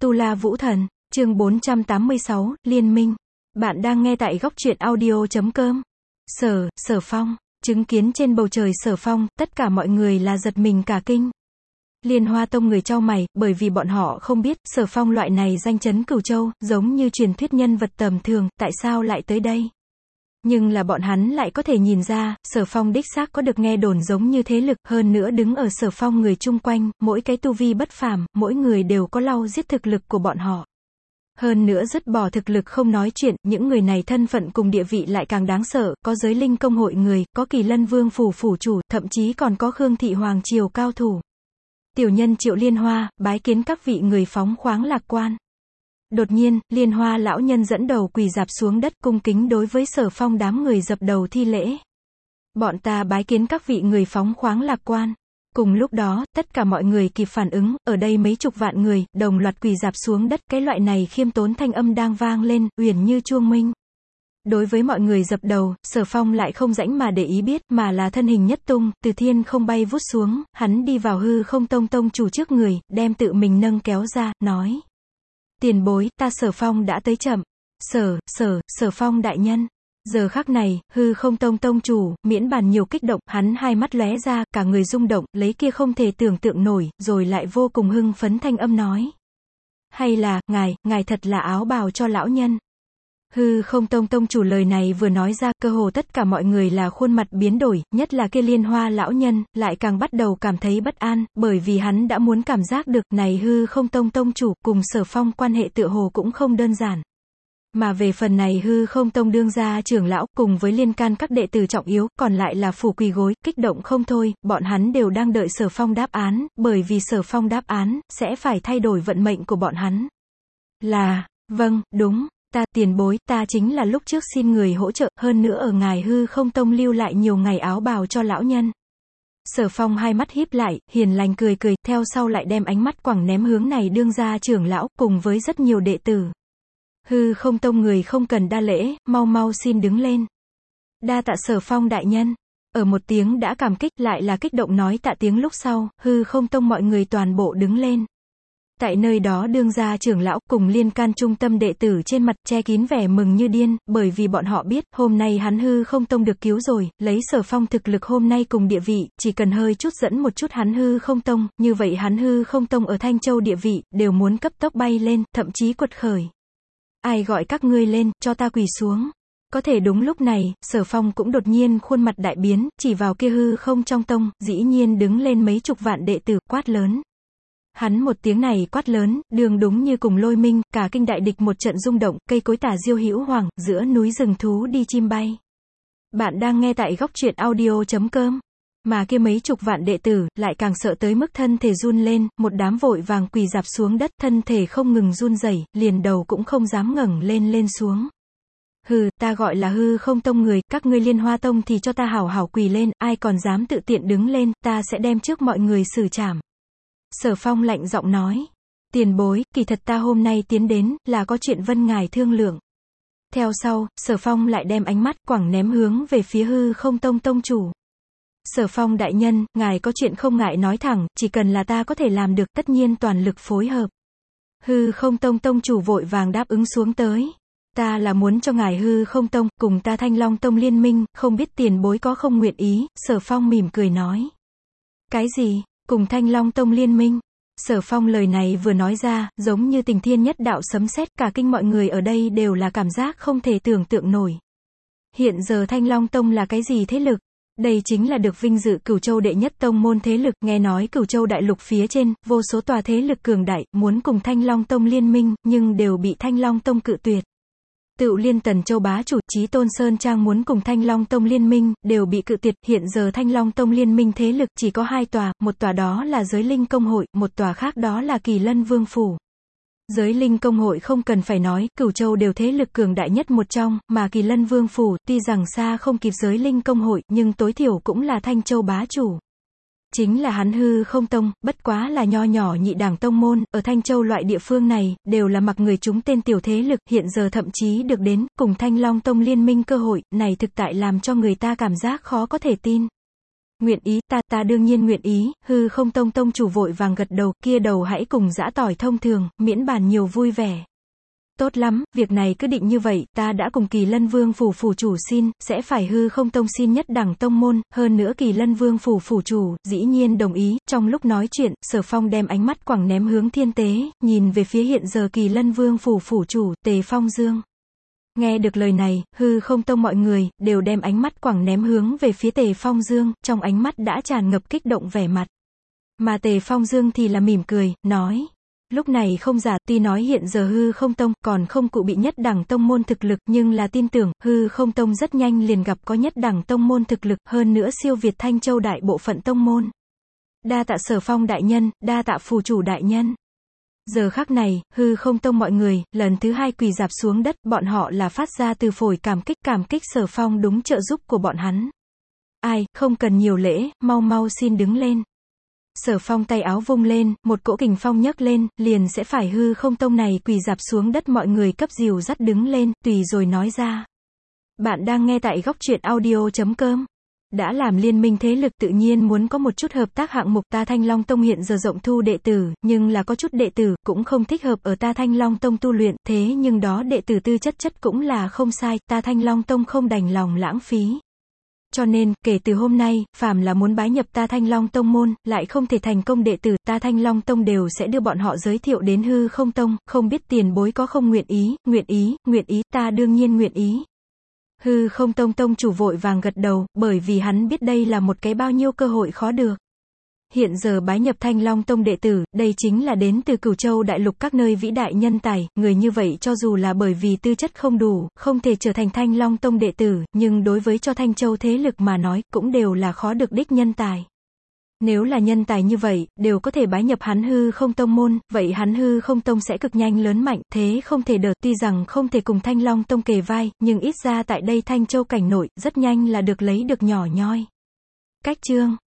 Tu La Vũ Thần, chương 486, Liên minh. Bạn đang nghe tại góc truyện audio.com. Sở Phong, chứng kiến trên bầu trời Sở Phong, tất cả mọi người là giật mình cả kinh. Liên Hoa Tông người chau mày, bởi vì bọn họ không biết, Sở Phong loại này danh chấn Cửu Châu, giống như truyền thuyết nhân vật tầm thường, tại sao lại tới đây? Nhưng là bọn hắn lại có thể nhìn ra, Sở Phong đích xác có được nghe đồn giống như thế lực, hơn nữa đứng ở Sở Phong người chung quanh, mỗi cái tu vi bất phàm, mỗi người đều có lau giết thực lực của bọn họ. Hơn nữa dứt bỏ thực lực không nói chuyện, những người này thân phận cùng địa vị lại càng đáng sợ, có giới linh công hội người, có Kỳ Lân Vương phủ phủ chủ, thậm chí còn có Khương Thị Hoàng triều cao thủ. Tiểu nhân Triệu Liên Hoa, bái kiến các vị người phóng khoáng lạc quan. Đột nhiên, Liên Hoa lão nhân dẫn đầu quỳ rạp xuống đất cung kính đối với Sở Phong đám người dập đầu thi lễ. Bọn ta bái kiến các vị người phóng khoáng lạc quan. Cùng lúc đó, tất cả mọi người kịp phản ứng, ở đây mấy chục vạn người, đồng loạt quỳ rạp xuống đất, cái loại này khiêm tốn thanh âm đang vang lên, uyển như chuông minh. Đối với mọi người dập đầu, Sở Phong lại không rãnh mà để ý biết, mà là thân hình nhất tung, từ thiên không bay vút xuống, hắn đi vào Hư Không Tông tông chủ trước người, đem tự mình nâng kéo ra, nói. Tiền bối, ta Sở Phong đã tới chậm. Sở Phong đại nhân. Giờ khắc này, Hư Không Tông tông chủ, miễn bàn nhiều kích động, hắn hai mắt lóe ra, cả người rung động, lấy kia không thể tưởng tượng nổi, rồi lại vô cùng hưng phấn thanh âm nói. Hay là, ngài thật là áo bào cho lão nhân. Hư Không Tông tông chủ lời này vừa nói ra, cơ hồ tất cả mọi người là khuôn mặt biến đổi, nhất là kia Liên Hoa lão nhân, lại càng bắt đầu cảm thấy bất an, bởi vì hắn đã muốn cảm giác được, này Hư Không Tông tông chủ, cùng Sở Phong quan hệ tựa hồ cũng không đơn giản. Mà về phần này Hư Không Tông đương gia trưởng lão, cùng với liên can các đệ tử trọng yếu, còn lại là phủ quỳ gối, kích động không thôi, bọn hắn đều đang đợi Sở Phong đáp án, bởi vì Sở Phong đáp án, sẽ phải thay đổi vận mệnh của bọn hắn. Vâng, đúng. Ta tiền bối, ta chính là lúc trước xin người hỗ trợ, hơn nữa ở ngài Hư Không Tông lưu lại nhiều ngày áo bào cho lão nhân. Sở Phong hai mắt híp lại, hiền lành cười cười, theo sau lại đem ánh mắt quẳng ném hướng này đương gia trưởng lão, cùng với rất nhiều đệ tử. Hư Không Tông người không cần đa lễ, mau xin đứng lên. Đa tạ Sở Phong đại nhân. Ở một tiếng đã cảm kích, lại là kích động nói tạ tiếng lúc sau, Hư Không Tông mọi người toàn bộ đứng lên. Tại nơi đó đương gia trưởng lão cùng liên can trung tâm đệ tử trên mặt che kín vẻ mừng như điên, bởi vì bọn họ biết, hôm nay hắn Hư Không Tông được cứu rồi, lấy Sở Phong thực lực hôm nay cùng địa vị, chỉ cần hơi chút dẫn một chút hắn Hư Không Tông, như vậy hắn Hư Không Tông ở Thanh Châu địa vị, đều muốn cấp tốc bay lên, thậm chí quật khởi. Ai gọi các ngươi lên, cho ta quỳ xuống. Có thể đúng lúc này, Sở Phong cũng đột nhiên khuôn mặt đại biến, chỉ vào kia Hư Không trong tông, dĩ nhiên đứng lên mấy chục vạn đệ tử, quát lớn. Hắn một tiếng này quát lớn, đường đúng như cùng lôi minh, cả kinh đại địch một trận rung động, cây cối tả diêu hữu hoàng, giữa núi rừng thú đi chim bay. Bạn đang nghe tại góc truyện audio.com. Mà kia mấy chục vạn đệ tử, lại càng sợ tới mức thân thể run lên, một đám vội vàng quỳ rạp xuống đất, thân thể không ngừng run rẩy, liền đầu cũng không dám ngẩng lên xuống. Ta gọi là Hư Không Tông người, các ngươi Liên Hoa Tông thì cho ta hảo hảo quỳ lên, ai còn dám tự tiện đứng lên, ta sẽ đem trước mọi người xử trảm. Sở Phong lạnh giọng nói. Tiền bối, kỳ thật ta hôm nay tiến đến, là có chuyện vân ngài thương lượng. Theo sau, Sở Phong lại đem ánh mắt quẳng ném hướng về phía Hư Không Tông tông chủ. Sở Phong đại nhân, ngài có chuyện không ngại nói thẳng, chỉ cần là ta có thể làm được, tất nhiên toàn lực phối hợp. Hư Không Tông tông chủ vội vàng đáp ứng xuống tới. Ta là muốn cho ngài Hư Không Tông, cùng ta Thanh Long Tông liên minh, không biết tiền bối có không nguyện ý, Sở Phong mỉm cười nói. Cái gì? Cùng Thanh Long Tông liên minh? Sở Phong lời này vừa nói ra, giống như tình thiên nhất đạo sấm sét, cả kinh mọi người ở đây đều là cảm giác không thể tưởng tượng nổi. Hiện giờ Thanh Long Tông là cái gì thế lực? Đây chính là được vinh dự Cửu Châu đệ nhất tông môn thế lực, nghe nói Cửu Châu đại lục phía trên, vô số tòa thế lực cường đại, muốn cùng Thanh Long Tông liên minh, nhưng đều bị Thanh Long Tông cự tuyệt. Tựu liên Tần Châu bá chủ, Chí Tôn Sơn Trang muốn cùng Thanh Long Tông liên minh, đều bị cự tuyệt, hiện giờ Thanh Long Tông liên minh thế lực chỉ có hai tòa, một tòa đó là Giới Linh Công hội, một tòa khác đó là Kỳ Lân Vương phủ. Giới Linh Công hội không cần phải nói, Cửu Châu đều thế lực cường đại nhất một trong, mà Kỳ Lân Vương phủ, tuy rằng xa không kịp Giới Linh Công hội, nhưng tối thiểu cũng là Thanh Châu bá chủ. Chính là hắn Hư Không Tông, bất quá là nho nhỏ nhị đảng tông môn, ở Thanh Châu loại địa phương này, đều là mặc người chúng tên tiểu thế lực, hiện giờ thậm chí được đến, cùng Thanh Long Tông liên minh cơ hội, này thực tại làm cho người ta cảm giác khó có thể tin. Nguyện ý, ta đương nhiên nguyện ý, Hư Không Tông tông chủ vội vàng gật đầu, kia đầu hãy cùng giã tỏi thông thường, miễn bàn nhiều vui vẻ. Tốt lắm, việc này cứ định như vậy, ta đã cùng Kỳ Lân Vương phủ phủ chủ xin, sẽ phải Hư Không Tông xin nhất đẳng tông môn, hơn nữa Kỳ Lân Vương phủ phủ chủ, dĩ nhiên đồng ý. Trong lúc nói chuyện, Sở Phong đem ánh mắt quẳng ném hướng Thiên Tế, nhìn về phía hiện giờ Kỳ Lân Vương phủ phủ chủ, Tề Phong Dương. Nghe được lời này, Hư Không Tông mọi người, đều đem ánh mắt quẳng ném hướng về phía Tề Phong Dương, trong ánh mắt đã tràn ngập kích động vẻ mặt. Mà Tề Phong Dương thì là mỉm cười, nói. Lúc này không giả, tuy nói hiện giờ Hư Không Tông còn không cụ bị nhất đẳng tông môn thực lực, nhưng là tin tưởng, Hư Không Tông rất nhanh liền gặp có nhất đẳng tông môn thực lực, hơn nữa siêu việt Thanh Châu đại bộ phận tông môn. Đa tạ Sở Phong đại nhân, đa tạ phù chủ đại nhân. Giờ khắc này, Hư Không Tông mọi người, lần thứ hai quỳ rạp xuống đất, bọn họ là phát ra từ phổi cảm kích Sở Phong đúng trợ giúp của bọn hắn. Ai, không cần nhiều lễ, mau mau xin đứng lên. Sở Phong tay áo vung lên, một cỗ kình phong nhấc lên, liền sẽ phải Hư Không Tông này quỳ rạp xuống đất mọi người cấp dìu dắt đứng lên, tùy rồi nói ra. Bạn đang nghe tại góc truyện audio.com. Đã làm liên minh thế lực tự nhiên muốn có một chút hợp tác hạng mục. Ta Thanh Long Tông hiện giờ rộng thu đệ tử, nhưng là có chút đệ tử cũng không thích hợp ở ta Thanh Long Tông tu luyện, thế nhưng đó đệ tử tư chất cũng là không sai, ta Thanh Long Tông không đành lòng lãng phí. Cho nên, kể từ hôm nay, phàm là muốn bái nhập ta Thanh Long Tông môn, lại không thể thành công đệ tử, ta Thanh Long Tông đều sẽ đưa bọn họ giới thiệu đến Hư Không Tông, không biết tiền bối có không nguyện ý, ta đương nhiên nguyện ý. Hư Không Tông tông chủ vội vàng gật đầu, bởi vì hắn biết đây là một cái bao nhiêu cơ hội khó được. Hiện giờ bái nhập Thanh Long Tông đệ tử, đây chính là đến từ Cửu Châu đại lục các nơi vĩ đại nhân tài, người như vậy cho dù là bởi vì tư chất không đủ, không thể trở thành Thanh Long Tông đệ tử, nhưng đối với cho Thanh Châu thế lực mà nói, cũng đều là khó được đích nhân tài. Nếu là nhân tài như vậy, đều có thể bái nhập hắn Hư Không Tông môn, vậy hắn Hư Không Tông sẽ cực nhanh lớn mạnh, thế không thể đỡ, tuy rằng không thể cùng Thanh Long Tông kề vai, nhưng ít ra tại đây Thanh Châu cảnh nội, rất nhanh là được lấy được nhỏ nhoi. Cách chương